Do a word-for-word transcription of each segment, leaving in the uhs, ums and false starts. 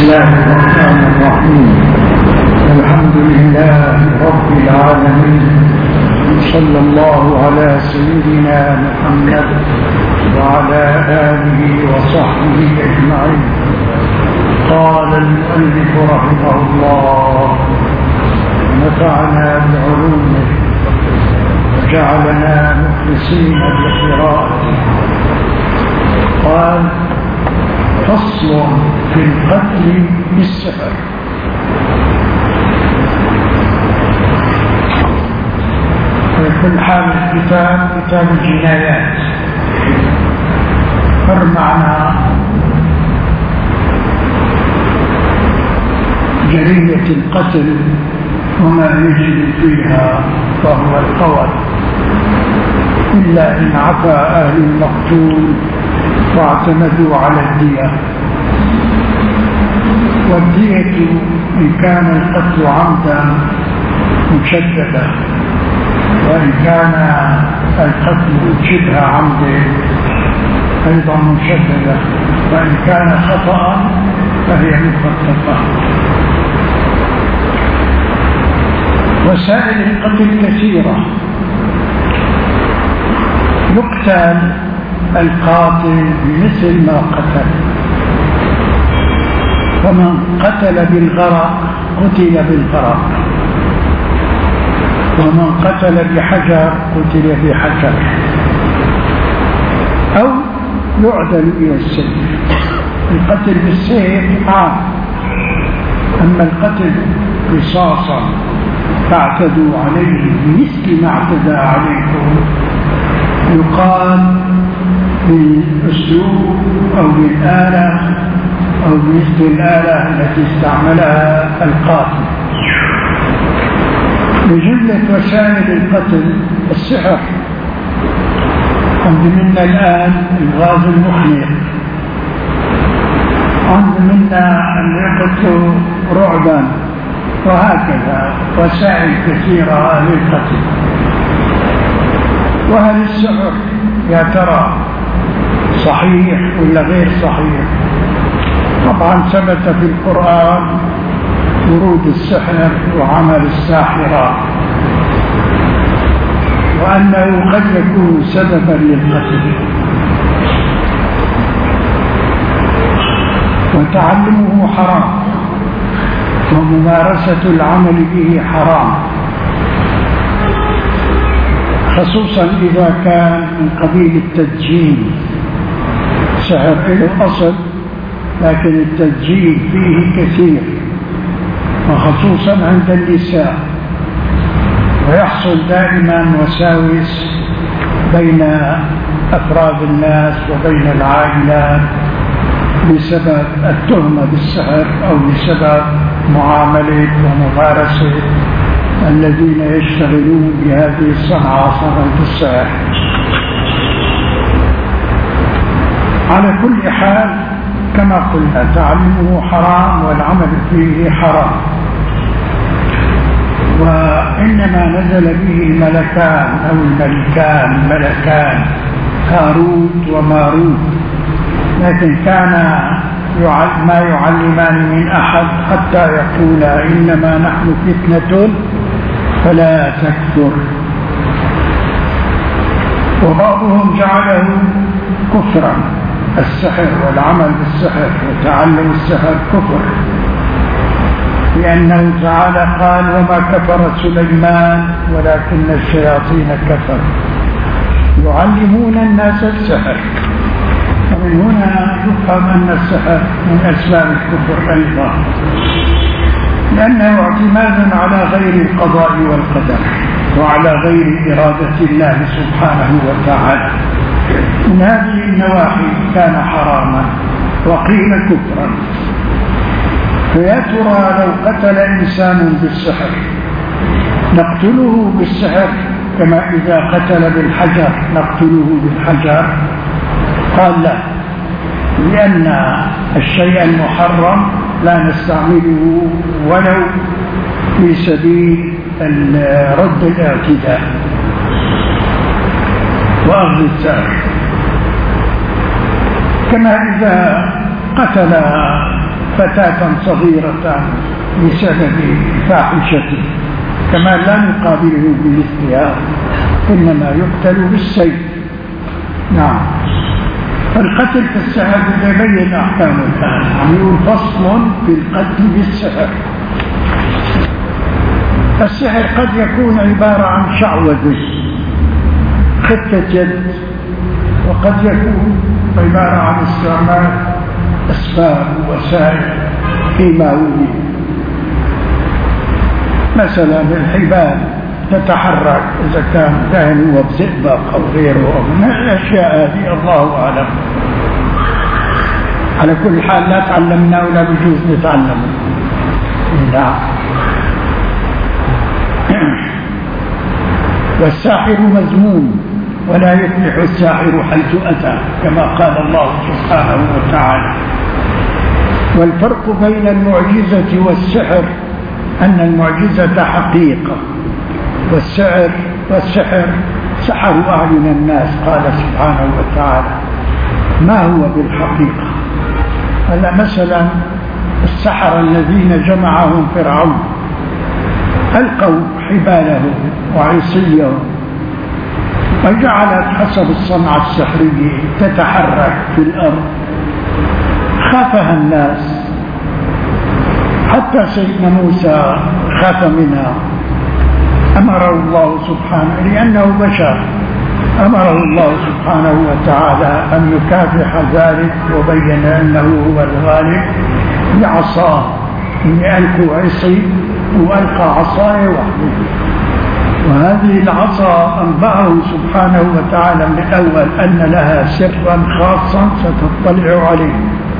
الله الرحمن الرحيم. الحمد لله رب العالمين، صلى الله على سيدنا محمد وعلى آله وصحبه أجمعين. قال المؤلف رحمه الله: نفعنا بعلومه وجعلنا مخلصين بقراءته. قال: فصل في القتل بالسحر. ويكون حال الكتاب كتاب الجنايات، مر معنا جريمة القتل وما يجري فيها فهو القول، إلا إن عفى أهل المقتول واعتمدوا على الدية. والدية إن كان القتل عمدا مشددة، وإن كان القتل شبه عمد أيضا مشددة، وإن كان خطأ فهي مخففة. وسائل القتل كثيرة. يقتل القاتل بمثل ما قتل، فمن قتل بالغرق قتل بالغرق، ومن قتل بحجر قتل بحجر، أو يعدل إلى السيف. القتل بالسيف عام، أما القتل قصاصا فاعتدوا عليه بمثل ما اعتدى عليكم، يقال بالأسلوب أو بالآلة أو بمثل الآلة التي استعملها القاتل. بجملة وسائل القتل السحر. عند منا الآن الغاز المخنق، عند منا أن يقتلوا رعبا، وهكذا وسائل كثيرة للقتل. وهل السحر يا ترى صحيح ولا غير صحيح؟ طبعا ثبت في القرآن ورود السحر وعمل الساحرة، وأنه قد يكون سببا للقتل، وتعلمه حرام، وممارسة العمل به حرام، خصوصا إذا كان من قبيل التدجين. سحر له أصل، لكن التدجين فيه كثير، وخصوصا عند النساء، ويحصل دائما وساوس بين أفراد الناس وبين العائلات بسبب التهمة بالسحر أو بسبب معاملة وممارسة الذين يشتغلون بهذه الصنعة، صنعة السحر. على كل حال كما قلنا تعلمه حرام والعمل فيه حرام. وإنما نزل به ملكان أو الملكان ملكان هاروت وماروت، لكن كان ما يعلمان من أحد حتى يقولا إنما نحن فتنة فلا تكفر. وبعضهم جعله كفرا، السحر والعمل بالسحر وتعلم السحر كفر، لأنه تعالى قال: وما كفر سليمان ولكن الشياطين كفروا يعلمون الناس السحر. ومن هنا يفهم أن السحر من أسباب الكفر أيضا، لأنه اعتماد على غير القضاء والقدر وعلى غير إرادة الله سبحانه وتعالى. من هذه النواحي كان حراما وقيل كفرا. فيا ترى لو قتل إنسان بالسحر نقتله بالسحر كما إذا قتل بالحجر نقتله بالحجر؟ قال لا، لأن الشيء المحرم لا نستعمله ولو في سبيل رد الاعتداء وأخذ الثار. كما إذا قتل فتاة صغيرة بسبب فاحشته، كما لا نقابله بمثلها، إنما يقتل بالسيف. نعم. القتل في السحر يبين أحكامه الآن، يقول فصل في القتل بالسحر. السحر قد يكون عبارة عن شعوذة خفة يد، وقد يكون عبارة عن استعمال أسباب ووسائل فيما ولي، مثلا الحبال تتحرك إذا كان كاهن وبزئبق أو غيره من الأشياء هذه، الله أعلم. على كل حال لا تعلمنا ولا بجوز نتعلم. نعم. والساحر مذموم ولا يفلح الساحر حيث أتى، كما قال الله سبحانه وتعالى. والفرق بين المعجزة والسحر أن المعجزة حقيقة، والسحر والسحر سحروا أعين الناس، قال سبحانه وتعالى. ما هو بالحقيقة؟ هلا مثلا السحرة الذين جمعهم فرعون ألقوا حبالهم وعصيهم وجعلت حسب الصنعة السحرية تتحرك في الأرض، خافها الناس، حتى سيدنا موسى خاف منها، أمره الله سبحانه لأنه بشر، أمره الله سبحانه وتعالى أن يكافح ذلك، وبين أنه هو الغالب بعصاه، إن ألقوا عصي وألقى عصاي وحده. وهذه العصا أنبأه سبحانه وتعالى من الأول أن لها سرا خاصا ستطلع عليه،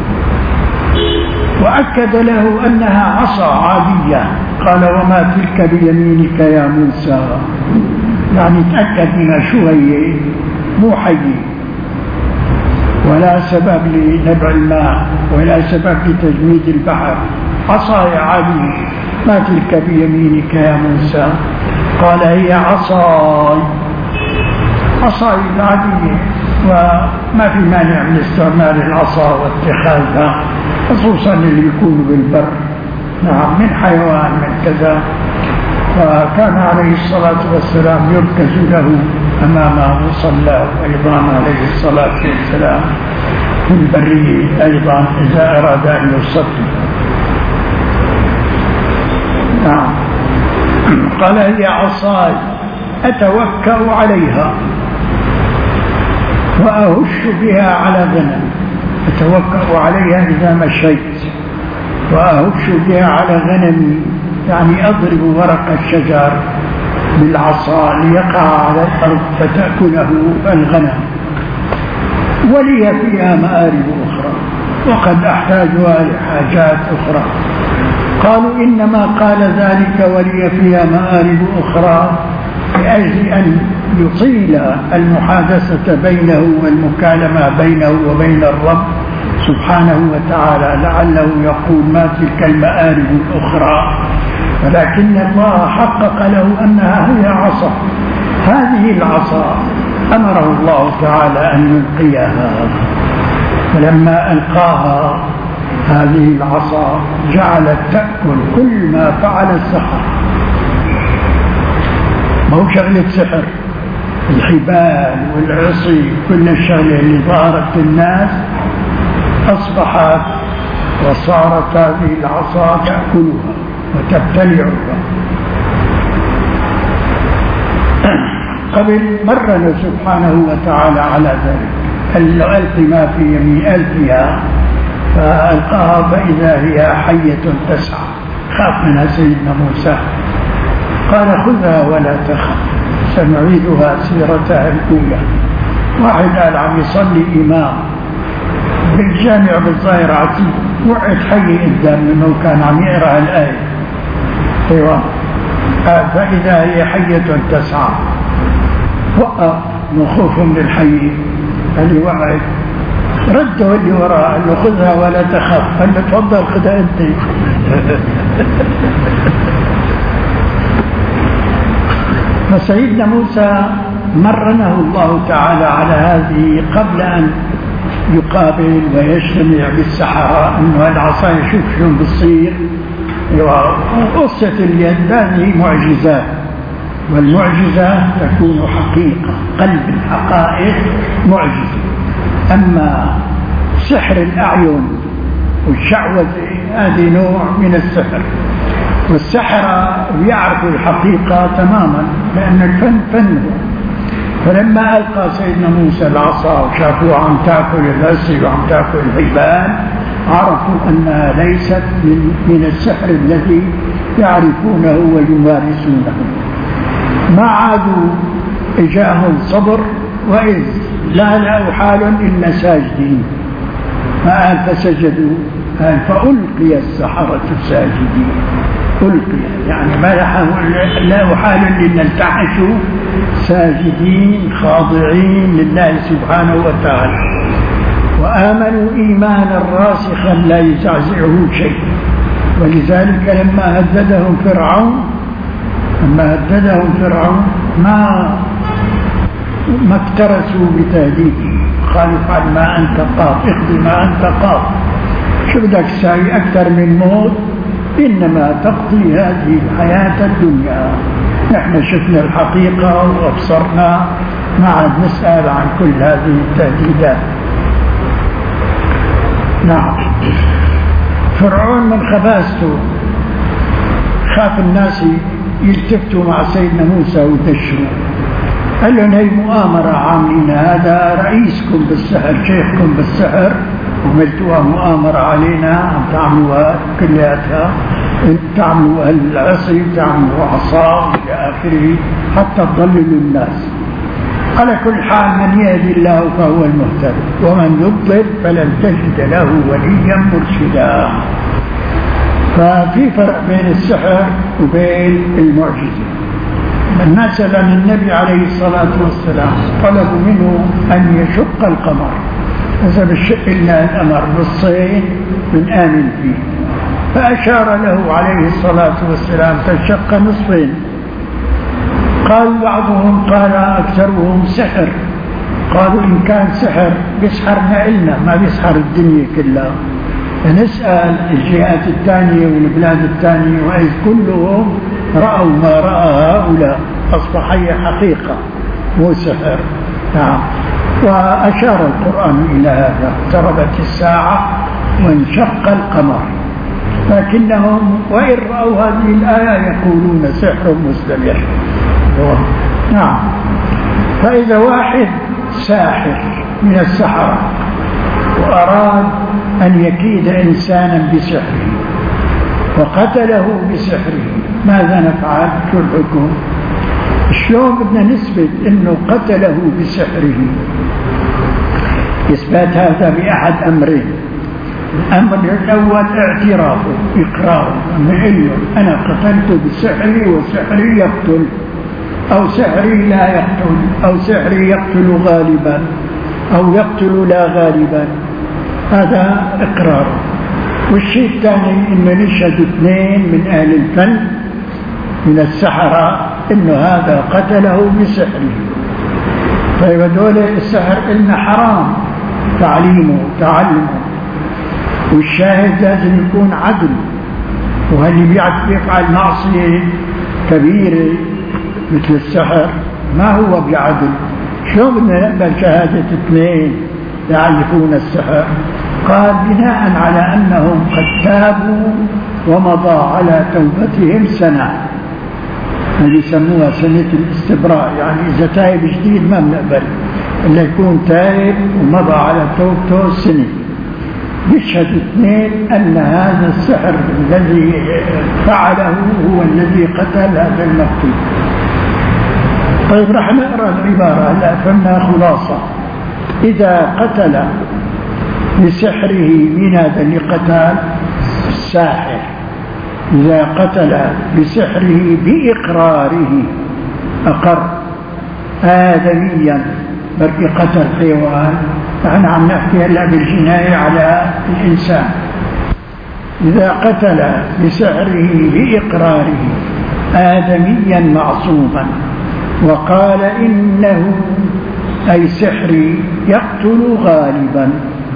وأكد له أنها عصا عادية، قال وما تلك بيمينك يا موسى، يعني تأكد منها شو هي، مو حي ولا سبب لنبع الماء ولا سبب لتجميد البحر، عصاي عادية. ما تلك بيمينك يا موسى، قال هي عصاي، عصاي العادية، وما في مانع من استعمال العصا واتخاذها، خصوصا اللي يكون بالبر، نعم، من حيوان من كذا. فكان عليه الصلاة والسلام يركز له أمام مصلى أيضا عليه الصلاة والسلام في البرية أيضا إذا أراد أن يصلي. نعم. قال هي عصاي أتوكأ عليها وأهش بها على غنم، أتوكأ عليها إذا مشيت وأهش بها على غنمي، يعني أضرب ورق الشجر بالعصا ليقع على الأرض فتأكله الغنم، ولي فيها مآرب أخرى وقد أحتاجها لحاجات أخرى. قالوا إنما قال ذلك ولي فيها مآرب أخرى لأجل أن يطيل المحادثة بينه والمكالمة بينه وبين الرب سبحانه وتعالى، لعله يقول ما تلك المآرب الأخرى، ولكن الله حقق له أنها هي عصا. هذه العصا أمره الله تعالى أن يلقيها، فلما ألقاها هذه العصا جعلت تأكل كل ما فعل السحر. ما هو شغلة سحر، الحبال والعصي كل الشغلة اللي ظهرت الناس أصبحت وصارت هذه العصا تأكلها وتبتلعها. قبل مرنا سبحانه وتعالى على ذلك، قال له ألق ما في يمين ألقها، فألقاها فإذا هي حية تسعى، خاف منها سيدنا موسى، قال خذها ولا تخف سنعيدها سيرتها الأولى. واحد قال عم يصلي إمام بالجامع بالظاهر عتيق، وقعت حية قدام منه كان عم يقرأ الآية، ايوه، فإذا هي حية تسعى، وقف من خوفه من الحية، اللي وقعت رده اللي وراء قال له خذها ولا تخف، قال له تفضل خذها انت. فسيدنا موسى مرنه الله تعالى على هذه قبل أن يقابل ويجتمع بالسحرة أنه العصا يشوف شلون بتصير. وقصة اليد هذه معجزات، والمعجزة تكون حقيقة، قلب الحقائق معجزة. أما سحر الأعين والشعوذة هذه نوع من السحر، والسحرة يعرفوا الحقيقة تماما لأن الفن فن. فلما ألقى سيدنا موسى العصا وشافوا عم تأكل الأسد وعم تأكل الحبال عرفوا أنها ليست من, من السحر الذي يعرفونه ويمارسونه. ما عادوا إجاهم صبر، وإذ لا له حال إلا ساجدين. فقال فسجدوا، قال فألقي السحرة ساجدين. ألقي يعني ما له حال إلا التحشوا ساجدين خاضعين لله سبحانه وتعالى، وآمنوا إيمانا راسخا لا يزعزعه شيء. ولذلك لما هددهم فرعون لما هددهم فرعون ما ما اكترثوا بتهديده، قالوا افعل ما أنت قاض، اقضي ما أنت قاض، شو بدك تساوي أكثر من موت؟ إنما تقضي هذه الحياة الدنيا. نحن شفنا الحقيقة وأبصرنا، ما عاد نسأل عن كل هذه التهديدات. نعم. فرعون من خباثته خاف الناس يلتفتوا مع سيدنا موسى ويدشوا، قال لهم هي مؤامرة عاملين، هذا رئيسكم بالسحر شيخكم بالسحر وعملتوها مؤامرة علينا، عم تعملوها كلياتها، تعملوا العصي تعملوا عصا إلى آخره حتى تضللوا الناس. على كل حال من يهدي الله فهو المهتد، ومن يضلل فلن تجد له وليا مرشدا. ففي فرق بين السحر وبين المعجزة. مثلا النبي عليه الصلاة والسلام طلبوا منه أن يشق القمر، إذا بشق لنا القمر بالصين من آمن فيه، فأشار له عليه الصلاة والسلام تشق نصفين. قال بعضهم قال أكثرهم سحر، قالوا إن كان سحر بيسحرنا إلنا ما بيسحر الدنيا كلها. فنسأل الجهات الثانية والبلاد الثانية، وإذ كلهم رأوا ما رأى هؤلاء، أصبح هي حقيقة مو سحر. نعم. وأشار القرآن إلى هذا، اقتربت الساعة وانشق القمر، لكنهم وإن رأوا هذه الآية يقولون سحر مستمر. نعم. فإذا واحد ساحر من السحرة وأراد أن يكيد إنسانا بسحره وقتله بسحره، ماذا نفعل؟ شو الحكم؟ شلون بدنا نثبت أنه قتله بسحره؟ إثبات هذا بأحد أمرين. الأمر الأول اعترافه، إقراره، أنه أنا قتلت بسحري وسحري يقتل، أو سحري لا يقتل، أو سحري يقتل غالبا، أو يقتل لا غالبا. هذا إقراره. والشيء الثاني إنه نشهد اثنين من أهل الفن من السحرة إنه هذا قتله بسحره. طيب هذول السحر إلنا حرام تعليمه تعلمه، والشاهد لازم يكون عدل. وهل يفعل معصية كبيرة مثل السحر ما هو بعدل؟ شو بدنا نقبل شهادة اثنين يعرفون السحر؟ قال بناء على أنهم قد تابوا ومضى على توبتهم سنة، اللي يسموها سنة الاستبراء، يعني إذا تائب جديد ما بنقبل إلا يكون تائب ومضى على توبته سنة. يشهد اثنين أن هذا السحر الذي فعله هو الذي قتل هذا المقتول. طيب رح نقرأ العبارة هلا فهمنا خلاصة. إذا قتل بسحره، من هذا اللي قتل؟ الساحر. إذا قتل بسحره بإقراره، أقر آدميا، بركي قتل حيوان، نحن عم نحكي هلا بالجناية على الإنسان. إذا قتل بسحره بإقراره آدميا معصوما وقال إنه أي سحري يقتل غالبا،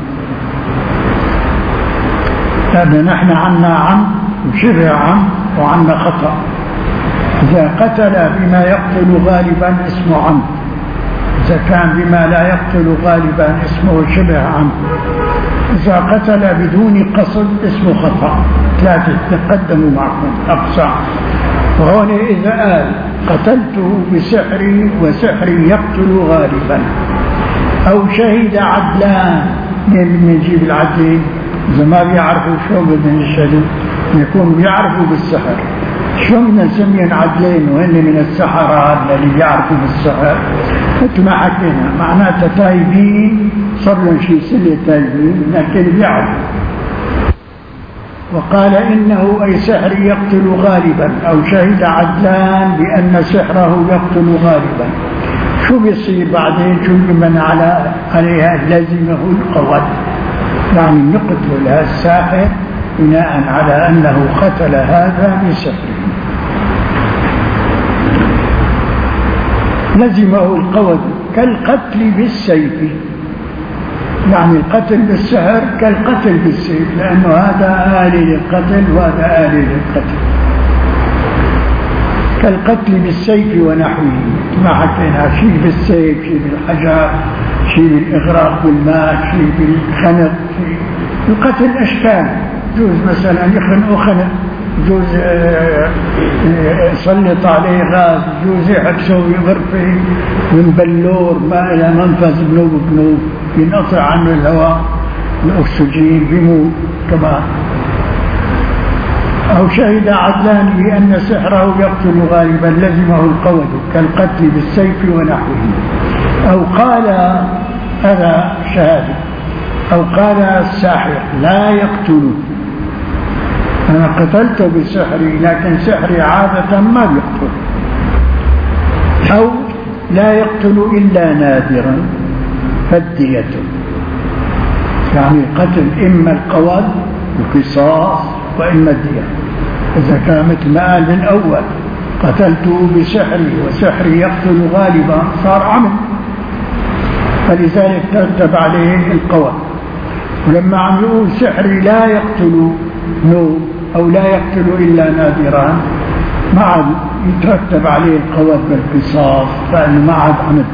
هذا نحن عنا عمد وشبه عمد وعنا خطأ. إذا قتل بما يقتل غالبا اسمه عمد، إذا كان بما لا يقتل غالبا اسمه شبه عمد، إذا قتل بدون قصد اسمه خطأ. ثلاثة تقدموا معكم أقصى. وهون إذا قال قتلته بسحري وسحري يقتل غالبا، أو شهد عدلان. من نجيب العدلين؟ إذا ما بيعرفوا شو بدهم يشهدوا يكون بيعرفوا بالسحر. شو بدنا نسميهم عدلين وهن من السحرة اللي بيعرفوا بالسحر؟ مثل ما حكينا معناتها تايبين، صار لهم شيء سنة تايبين لكن بيعرفوا. وقال إنه أي سحر يقتل غالبا، أو شهد عدلان بأن سحره يقتل غالبا. شو بيصير بعدين؟ شو بمن على عليها لازمه القود، يعني نقتل الساحر بناء على أنه قتل هذا بسحره. لزمه القود كالقتل بالسيف، يعني القتل بالسحر كالقتل بالسيف، لأنه هذا آلي للقتل وهذا آلي للقتل. كالقتل بالسيف ونحوه، ما حكينا شيء بالسيف، شيء بالحجر، شيء بالإغراق بالماء، شيء بالخنق. شيء القتل أشكال، جوز مثلا يخنق خنق، جوز يسلط عليه غاز، جوز يحبسه بغرفة من بلور ما إلى منفذ بنوب بنوب ينقطع عنه الهواء الأكسجين بيموت كمان. أو شهد عدلان بأن سحره يقتل غالبا لزمه القود كالقتل بالسيف ونحوه. أو قال هذا شهادة، أو قال الساحر لا يقتل، أنا قتلت بسحري لكن سحري عادة ما يقتل. أو لا يقتل إلا نادرا فالدية، يعني القتل إما القود القصاص وإما الدية. إذا كان مثل ما قال بالأول قتلته بسحري وسحري يقتل غالبا صار عمد، فلذلك ترتب عليه القود. ولما عم يقول سحري لا يقتل نو أو لا يقتل إلا نادرا ما عاد يترتب عليه القود بالقصاص، فإنه ما عاد عمد.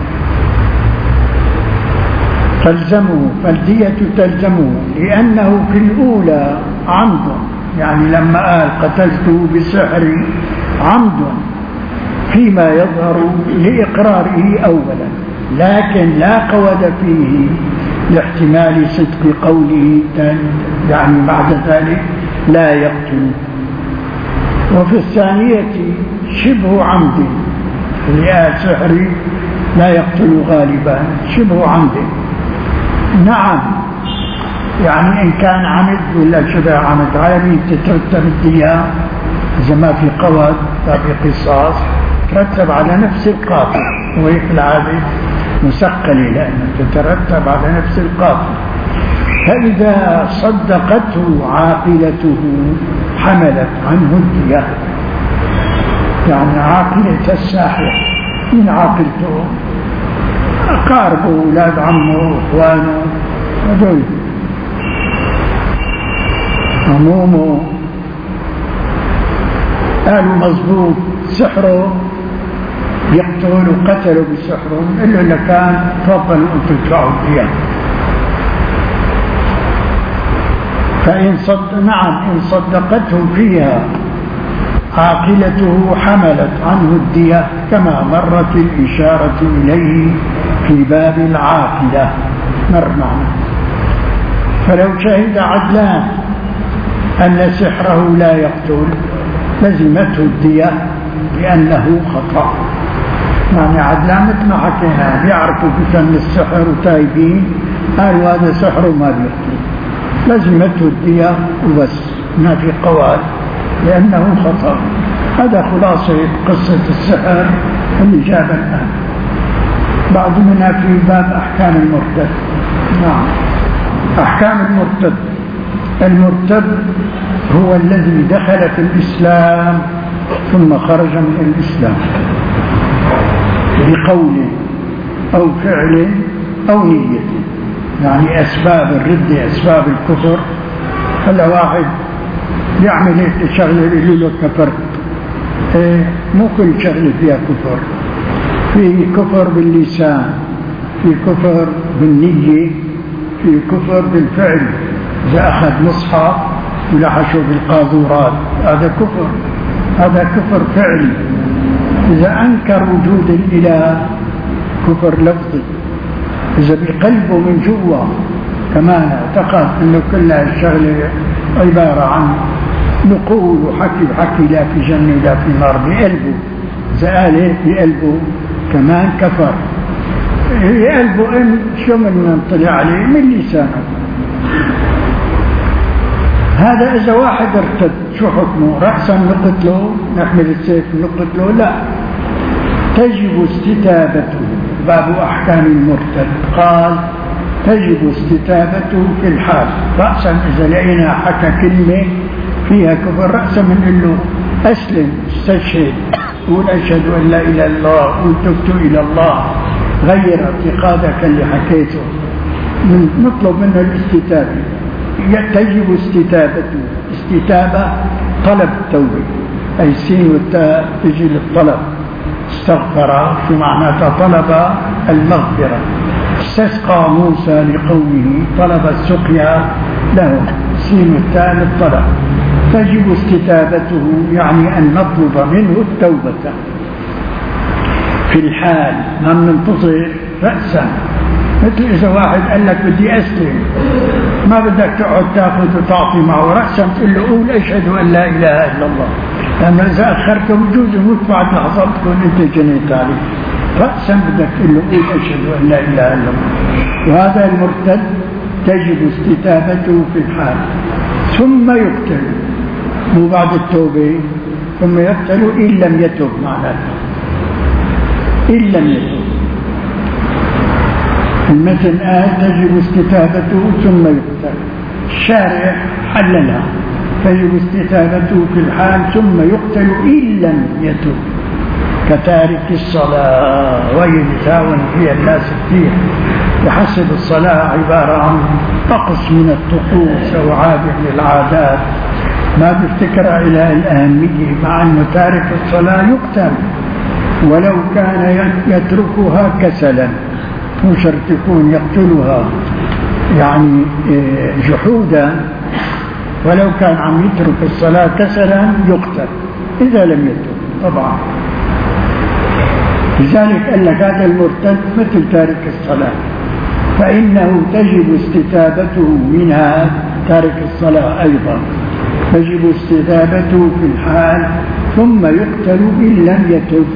تلزمه فالدية تلزمه لأنه في الأولى عمد، يعني لما قال قتلته بسحري عمد فيما يظهر لإقراره أولا، لكن لا قود فيه لاحتمال صدق قوله يعني بعد ذلك لا يقتل. وفي الثانية شبه عمد، اللي قال سحري لا يقتل غالبا شبه عمد. نعم، يعني إن كان عمد ولا شبه عمد على مين تترتب الدية؟ إذا ما في قود ما في قصاص ترتب على نفس القاتل، وهي في العادة مسقلة لأنها تترتب على نفس القاتل. فإذا صدقته عاقلته حملت عنه الدية، يعني عاقلة الساحر من عاقلته أقاربه أولاد عمه إخوانه هذول عمومه قالوا مضبوط سحره يقتل وقتلوا بسحره، إلا اللي كان تفضلوا أن تدفعوا الدية. فإن صد نعم إن صدقته فيها عاقلته حملت عنه الدية كما مرت الإشارة إليه في باب العاقلة مر معنا. فلو شهد عدلان أن سحره لا يقتل لزمته الدية لأنه خطأ. يعني عدلان مثل ما حكينا بيعرفوا بفن السحر وتايبين قالوا هذا سحر ما بيقتل، لزمته الدية وبس ما في قواد لأنه خطأ. هذا خلاصة قصة السحر اللي جاب الآن. بعض منها في باب أحكام المرتد. نعم، أحكام المرتد. المرتد هو الذي دخل في الإسلام ثم خرج من الإسلام بقول أو فعل أو نية، يعني أسباب الردة أسباب الكفر هلا واحد يعمل هيك شغلة يقول له كفرت. إيه مو كل شغلة فيها كفر، في كفر باللسان، في كفر بالنية، في كفر بالفعل. إذا أخذ مصحف ولحشه بالقاذورات هذا كفر، هذا كفر فعلي. إذا أنكر وجود الإله كفر لفظي. إذا بقلبه من جوا كمان اعتقد أنه كل الشغلة عبارة عن نقول وحكي وحكي لا في جنة لا في نار بقلبه، إذا قال هيك بقلبه كمان كفر. بقلبه إن شو من نطلع عليه من لسانه. هذا إذا واحد ارتد شو حكمه؟ رأسا نقتله، نحمل السيف نقتله؟ لا، تجب استتابته. باب أحكام المرتد قال تجب استتابته في الحال. رأسا إذا لقينا حكى كلمة فيها كفر رأسا بنقول له أسلم، استشهد، قول أشهد أن لا إله إلا الله، قول تبت إلى الله، غير اعتقادك اللي حكيته. نطلب منه الاستتابة. تجب استتابته. استتابة طلب التوبة، أي السين والتاء تجي للطلب. استغفر شو معناتها؟ طلب المغفرة. استسقى موسى لقومه، طلب السقيا له، السين والتاء للطلب. تجب استتابته يعني أن نطلب منه التوبة في الحال، ما ننتظر رأسا. مثل إذا واحد قال لك بدي أسلم، ما بدك تقعد تاخذ وتعطي معه، رأسا تقول له قول أشهد أن لا إله إلا الله، لأن إذا أخرته بجوز يموت بعد لحظة تكون أنت جنيت عليه. رأسا بدك تقول له قول أشهد أن لا إله إلا الله. وهذا المرتد تجب استتابته في الحال، ثم يقتل، مو بعد التوبة، ثم يقتل إن لم يتب. معناته إن لم يتب. المتن آه تجب استتابته ثم يقتل. الشارع حللها، تجب استتابته في الحال ثم يقتل إن لم يتب، كتارك الصلاة وهي يساون فيها الناس كثير، بحسب الصلاة عبارة عن طقس من الطقوس أو عادة من العادات ما بيفتكر إلى الأهمية، مع أنه تارك الصلاة يقتل ولو كان يتركها كسلا، مو شرط يكون يقتلها يعني جحودا، ولو كان عم يترك الصلاة كسلا يقتل إذا لم يترك طبعا. لذلك قال لك هذا المرتد مثل تارك الصلاة، فإنه تجب استتابته منها. تارك الصلاة أيضا تجب استتابته في الحال ثم يقتل إن لم يتب.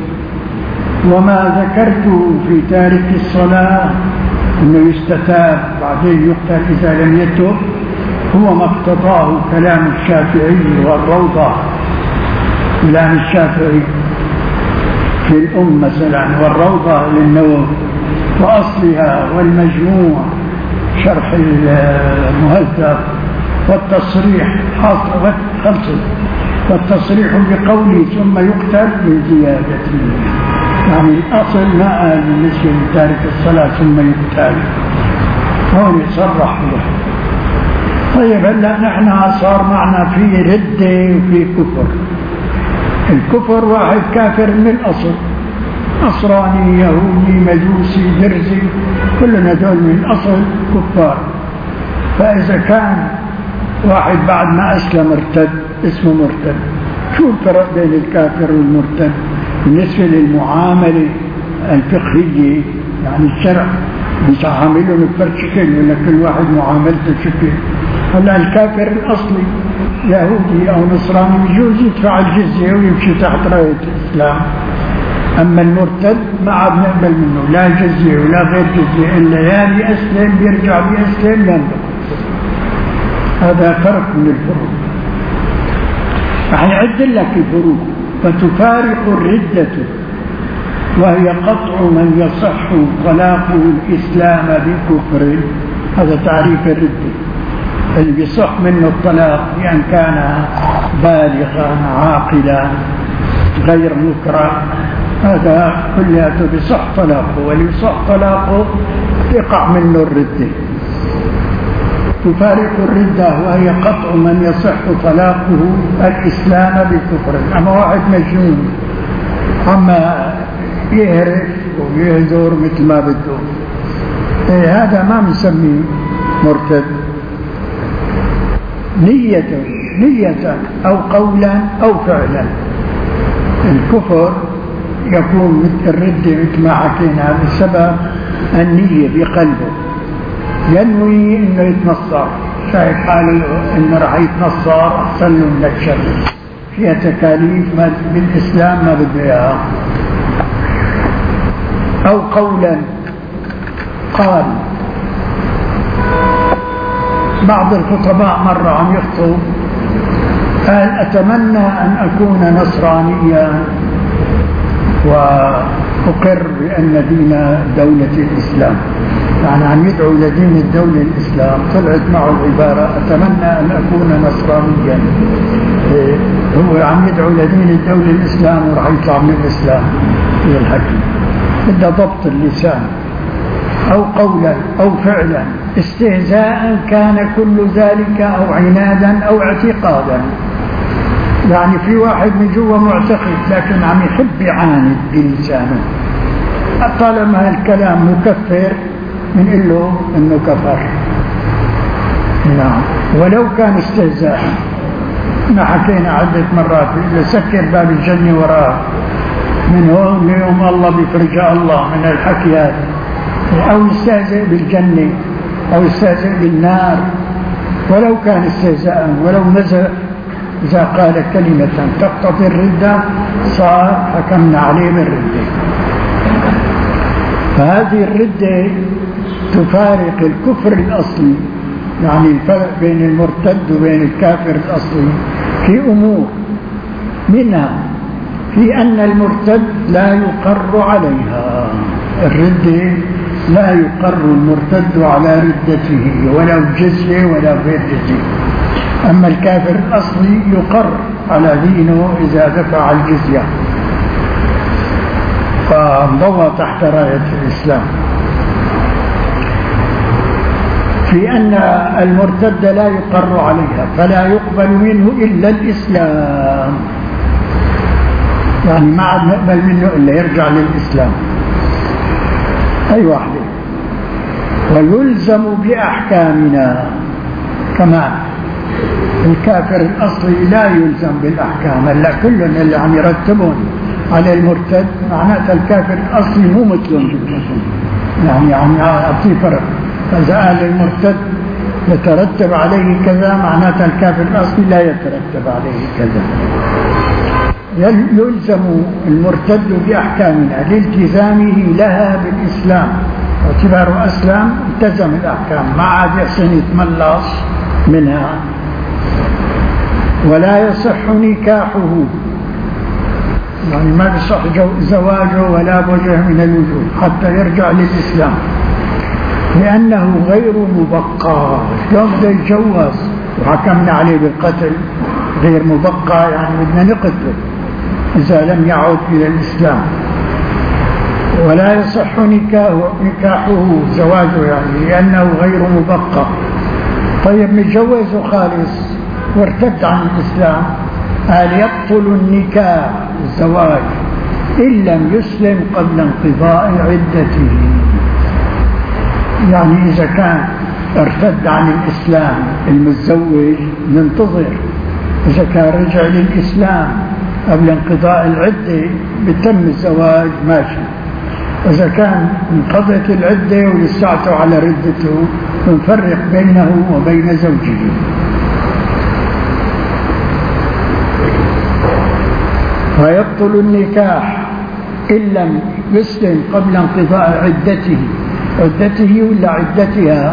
وما ذكرته في تارك الصلاة أنه يستتاب بعدين يقتل إذا لم يتب هو ما اقتضاه كلام الشافعي والروضة. كلام الشافعي في الأم مثلا، والروضة للنووي، وأصلها، والمجموع شرح المهذب، والتصريح حاصل خلصت، والتصريح بقوله ثم يقتل بزيادته. يعني الأصل ما قال بالنسبة لتارك الصلاة ثم يقتل، هون يصرح به. طيب هلا نحن صار معنا في ردة وفي كفر. الكفر واحد كافر من الأصل، نصراني، يهودي، مجوسي، درزي، كلنا دول من الأصل كفار. فإذا كان واحد بعد ما أسلم ارتد اسمه مرتد. شو الفرق بين الكافر والمرتد؟ بالنسبة للمعاملة الفقهية يعني الشرع بيعاملهم بفرق شكل، ولا كل واحد معاملته شكل. هلا الكافر الأصلي يهودي أو نصراني بيجوز يدفع الجزية ويمشي تحت راية الإسلام. أما المرتد ما عاد نقبل منه لا جزية ولا غير جزية، إلا يا بيأسلم بيرجع بيأسلم ينبغي. هذا فرق من الفروق. رح يعد لك الفروق. فتفارق الردة وهي قطع من يصح طلاقه الإسلام بكفر. هذا تعريف الردة، اللي بيصح منه الطلاق بأن كان بالغا عاقلا غير مكره، هذا كلها بيصح طلاقه، واللي يصح طلاقه يقع منه الردة. تفارق الردة، وهي قطع من يصح طلاقه الإسلام بالكفر. أما واحد مجنون أما يهرف ويهذر مثل ما بده، إيه هذا ما بنسميه مرتد. نية نية أو قولا أو فعلا. الكفر يكون مثل الردة مثل ما حكينا بسبب النية بقلبه، ينوي انه يتنصر، شايف حاله انه راح يتنصر احسن له من الشر، فيها تكاليف بالاسلام ما بده اياها. او قولا قال، بعض الخطباء مرة عم يخطب قال أتمنى أن أكون نصرانيا وأقر بأن دين دولة الإسلام، يعني عم يدعو لدين الدولة الإسلام، طلعت معه العبارة أتمنى أن أكون نصرانيا. هو عم يدعو لدين الدولة الإسلام وراح يطلع من الإسلام في الحكي. بدأ ضبط اللسان. أو قولا أو فعلا، استهزاء كان كل ذلك أو عنادا أو اعتقادا. يعني في واحد من جوا معتقد لكن عم يحب يعاند بلسانه، طالما الكلام مكفر بنقول له انه كفر. نعم، ولو كان استهزاء. ما حكينا عدة مرات إذا سكر باب الجنة وراه من هون ليوم الله بفرجاء الله من الحكي هذا، أو يستهزئ بالجنة أو يستهزئ بالنار، ولو كان استهزاء ولو نزل. إذا قال كلمة تقتضي الردة صار حكمنا عليه بالردة. فهذه الردة تفارق الكفر الأصلي، يعني الفرق بين المرتد وبين الكافر الأصلي في أمور، منها في أن المرتد لا يقر عليها. الردة لا يقر المرتد على ردته ولو جزية ولا غير جزية. أما الكافر الأصلي يقر على دينه إذا دفع الجزية فانضوى تحت راية الإسلام. في أن المرتد لا يقر عليها فلا يقبل منه إلا الإسلام، يعني ما عاد نقبل منه إلا يرجع للإسلام أي واحدة. ويلزم بأحكامنا كمان. الكافر الأصلي لا يلزم بالأحكام، هلا كلهم اللي عم يرتبون على المرتد معناتها الكافر الأصلي مو مثلهم، يعني عم يعطي فرق. إذا قال المرتد يترتب عليه كذا معناتها الكافر الأصلي لا يترتب عليه كذا. يلزم المرتد بأحكامنا لالتزامه لها بالإسلام، واعتباره أسلم التزم الأحكام ما عاد يحسن يتملص منها. ولا يصح نكاحه، يعني ما يصح زواجه ولا بوجه من الوجوه حتى يرجع للإسلام، لأنه غير مبقى. شلون بده يتجوز وحكمنا عليه بالقتل؟ غير مبقى يعني بدنا نقتله إذا لم يعد إلى الإسلام. ولا يصح نكاحه زواجه يعني لأنه غير مبقى. طيب متجوزه خالص وارتد عن الإسلام، قال يبطل النكاح الزواج إن لم يسلم قبل انقضاء عدته. يعني إذا كان ارتد عن الإسلام المتزوج ننتظر، إذا كان رجع للإسلام قبل انقضاء العدة بتم الزواج ماشي. إذا كان انقضت العدة ولساته على ردته نفرق بينه وبين زوجه. ويبطل النكاح إن لم يسلم قبل انقضاء عدته. عدته ولا عدتها؟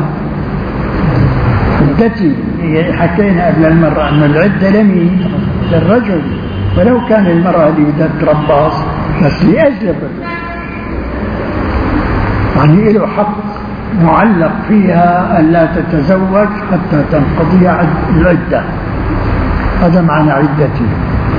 عدتي حكينا قبل المرة أن العدة لمين؟ للرجل، ولو كان المرأة اللي بدها تربص بس لأجل الرجل، يعني له حق معلق فيها ألا تتزوج حتى تنقضي العدة. هذا معنى عدتي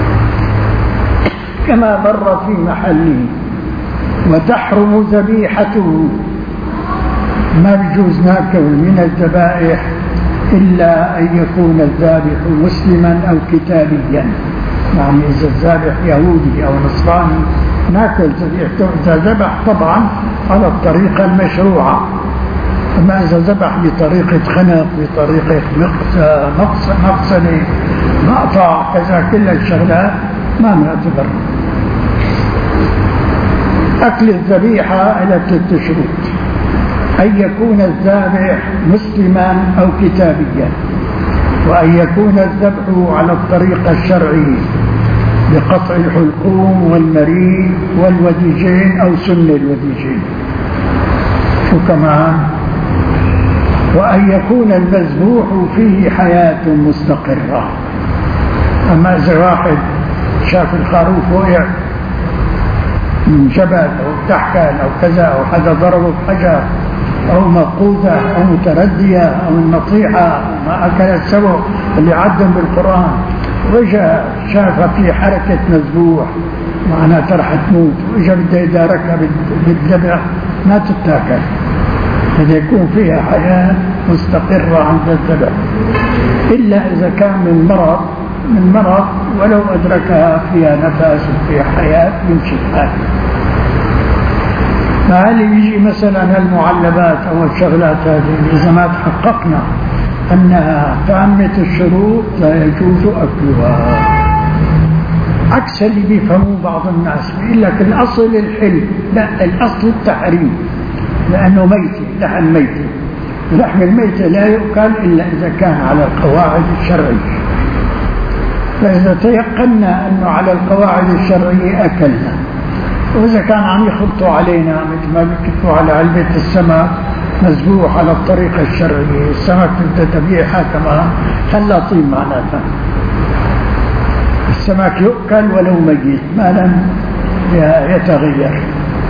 كما مر في محله. وتحرم ذبيحته، ما بيجوز ناكل من الذبائح إلا أن يكون الذابح مسلما أو كتابيا. يعني إذا الذابح يهودي أو نصراني ناكل ذبيحته إذا ذبح طبعا على الطريقة المشروعة. أما إذا ذبح بطريقة خنق، بطريقة مقص مقصنة، مقطع، كذا، كل الشغلات ما نعتبر. أكل الذبيحة إلى ثلاث شروط: أن يكون الذابح مسلما أو كتابيا، وأن يكون الذبح على الطريقة الشرعية بقطع الحلقوم والمريء والوديجين أو سن الوديجين. شو كمان؟ وأن يكون المذبوح فيه حياة مستقرة. أما إذا واحد شاف الخروف وقع من جبل أو تحكان أو كذا، أو حدا ضربه بحجر، أو مقوذة أو متردية أو النطيحة ما أكلت سوى اللي عدم بالقرآن، وإجا شافها في حركة مذبوح معناها رح تموت، وإجا بده يداركها بالذبح ما تتاكل، بده يكون فيها حياة مستقرة عند الذبح. إلا إذا كان من مرض من مرض ولو أدركها فيها نفس وفيها حياة يمشي الحال. فهل يجي مثلا المعلبات أو الشغلات هذه إذا ما تحققنا أنها تامة الشروط لا يجوز أكلها، عكس اللي بيفهموه بعض الناس بيقول لك الأصل الحل. لا، الأصل التحريم، لأنه ميتة، لحم ميتة. لحم الميتة لا يؤكل إلا إذا كان على القواعد الشرعية. فإذا تيقنا أنه على القواعد الشرعية أكلنا. وإذا كان عم يخلطوا علينا مثل ما بيكتبوا على علبة السمك مذبوح على الطريقة الشرعية، السمك بدها تبيعها كمان خلاطين معناتها. السمك يؤكل ولو ميت ما لم يتغير.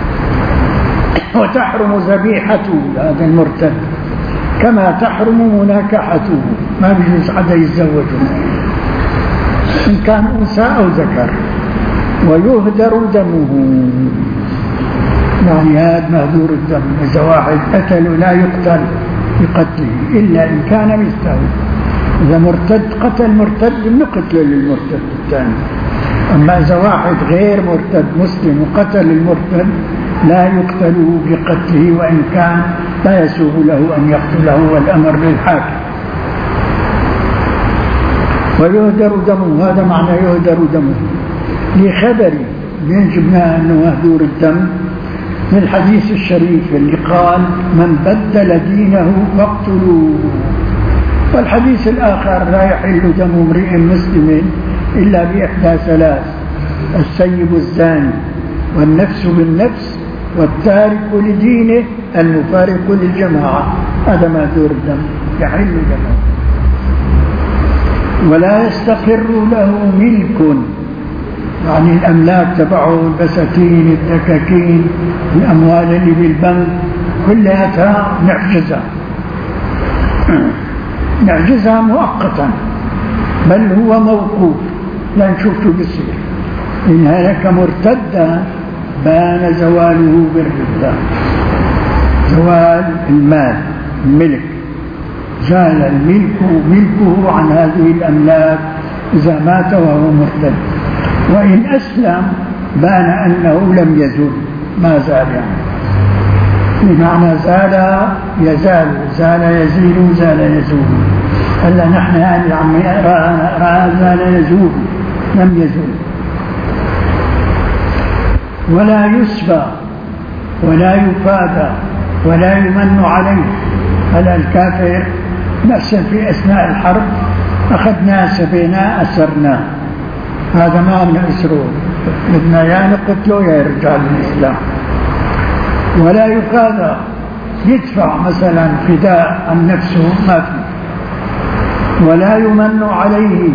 وتحرم ذبيحته هذا المرتد، كما تحرم مناكحته، ما بيجوز حدا يتزوجه إن كان أنثى أو ذكر. ويهدر دمه، يعني هذا مهدور الدم. إذا واحد قتل لا يقتل بقتله إلا إن كان مستوى. إذا مرتد قتل مرتد نقتل للمرتد الثاني. أما إذا واحد غير مرتد مسلم وقتل المرتد لا يقتل بقتله، وإن كان لا يسوغ له أن يقتله، والأمر للحاكم. ويهدر دمه، هذا معنى يهدر دمه. لخبر من جبناه أنه مهدور الدم من الحديث الشريف اللي قال: من بدل دينه فاقتلوه. والحديث الآخر: لا يحل دم امرئ مسلم إلا بإحدى ثلاث: السيب الزاني، والنفس بالنفس، والتارك لدينه المفارق للجماعة. هذا مهدور الدم، يحل دمه. ولا يستقر له ملك، يعني الأملاك تبعه، البساتين، الدكاكين، الأموال اللي بالبنك كلها نعجزها نعجزها مؤقتا، بل هو موقوف لا نشوف شو بيصير. إن هلك مرتدا بان زواله بالردة، زوال المال الملك، زال الملك ملكه عن هذه الأملاك إذا مات وهو مرتد. وإن أسلم بان أنه لم يزل، ما زال، يعني بمعنى زال يزال، زال يزيل، زال يزول. هلا نحن يعني عم رأى زال يزول، لم يزول. ولا يسبى ولا يفادى ولا يمن عليه. هلا الكافر نفسا في أثناء الحرب أخذناه سبيناه أسرناه، هذا ما بنأسره، بدنا يا نقتله يا يرجع للإسلام. ولا يفادى، يدفع مثلا فداء عن نفسه ما في. ولا يمن عليه،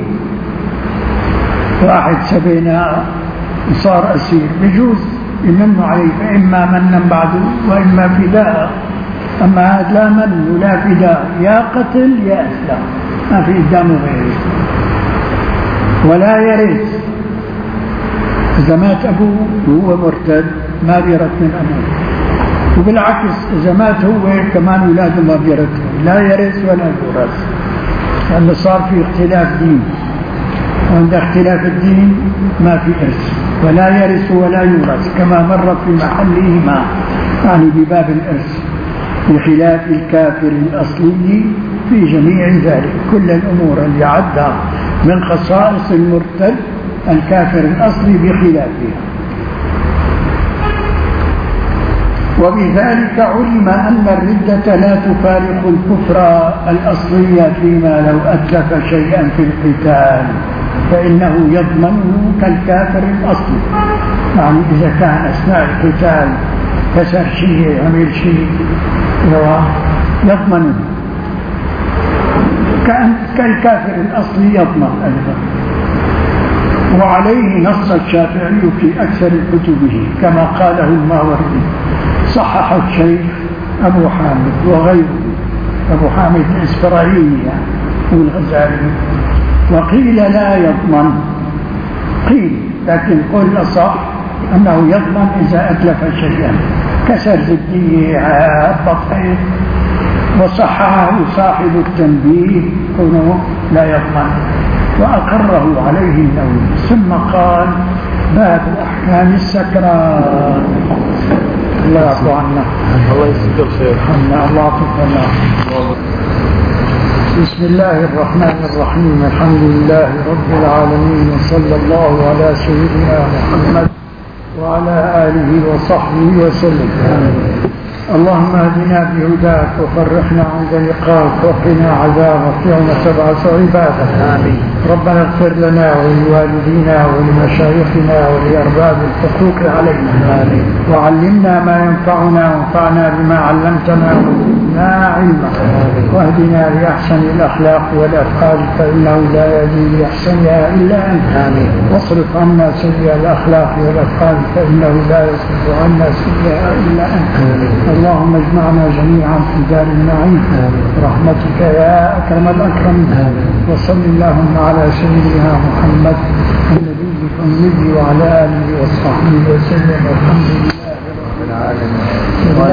واحد سبيناه صار أسير بجوز يمن عليه، فإما منا بعده وإما فداء. أما هذا لا من ولا فداء، يا قتل يا إسلام، ما في قدامه غيره. ولا يرث، إذا مات أبوه وهو مرتد ما بيرث من أبوه، وبالعكس إذا مات هو كمان أولاده ما بيرثون، لا يرث ولا يورث. لأن صار في اختلاف دين، وعند اختلاف الدين ما في إرث، ولا يرث ولا يورث كما مر في محلهما، يعني بباب الإرث، بخلاف الكافر الأصلي في جميع ذلك. كل الأمور اللي عدها من خصائص المرتد الكافر الأصلي بخلافها. وبذلك علم أن الردة لا تفارق الكفر الأصلي فيما لو أتلف شيئا في القتال فإنه يضمنه كالكافر الأصلي. يعني إذا كان أثناء القتال كسر شيء عمل شيء يضمنه كالكافر الأصلي يضمن أيضا. وعليه نص الشافعي في أكثر كتبه كما قاله الماوردي، صحح الشيخ أبو حامد وغيره، أبو حامد الإسفرايني والغزالي. وقيل لا يضمن، قيل، لكن قل الصح أنه يضمن إذا أتلف شيئا، كسر زبدية، هبط حيث، وصححه صاحب التنبيه كونه لا يضمن، وأقره عليه النووي. ثم قال باب أحكام السكران. الله يعفو عنا. الله يسكر خير. الله يعطيك. بسم الله الرحمن الرحيم. الحمد لله رب العالمين، وصلى الله على سيدنا محمد وعلى آله وصحبه وسلم. اللهم اهدنا بهداك وفرحنا عند لقاك وقنا عذابك يوم تبعث عبادك. آمين. ربنا اغفر لنا ولوالدينا ولمشايخنا ولأرباب الحقوق علينا. آمين. وعلمنا ما ينفعنا وانفعنا بما علمتنا وزدنا علما. واهدنا لأحسن الأخلاق والأفعال فإنه لا يهدي لأحسنها إلا أنت. آمين. واصرف عنا سيئ الأخلاق والأفعال فإنه لا يصرف عنا سيئها إلا أنت. آمين. اللهم اجمعنا جميعا في دار النعيم برحمتك يا أكرم الأكرمين. وصل اللهم على سيدنا محمد النبي الأمي وعلى آله وصحبه وسلم. والحمد لله رب العالمين.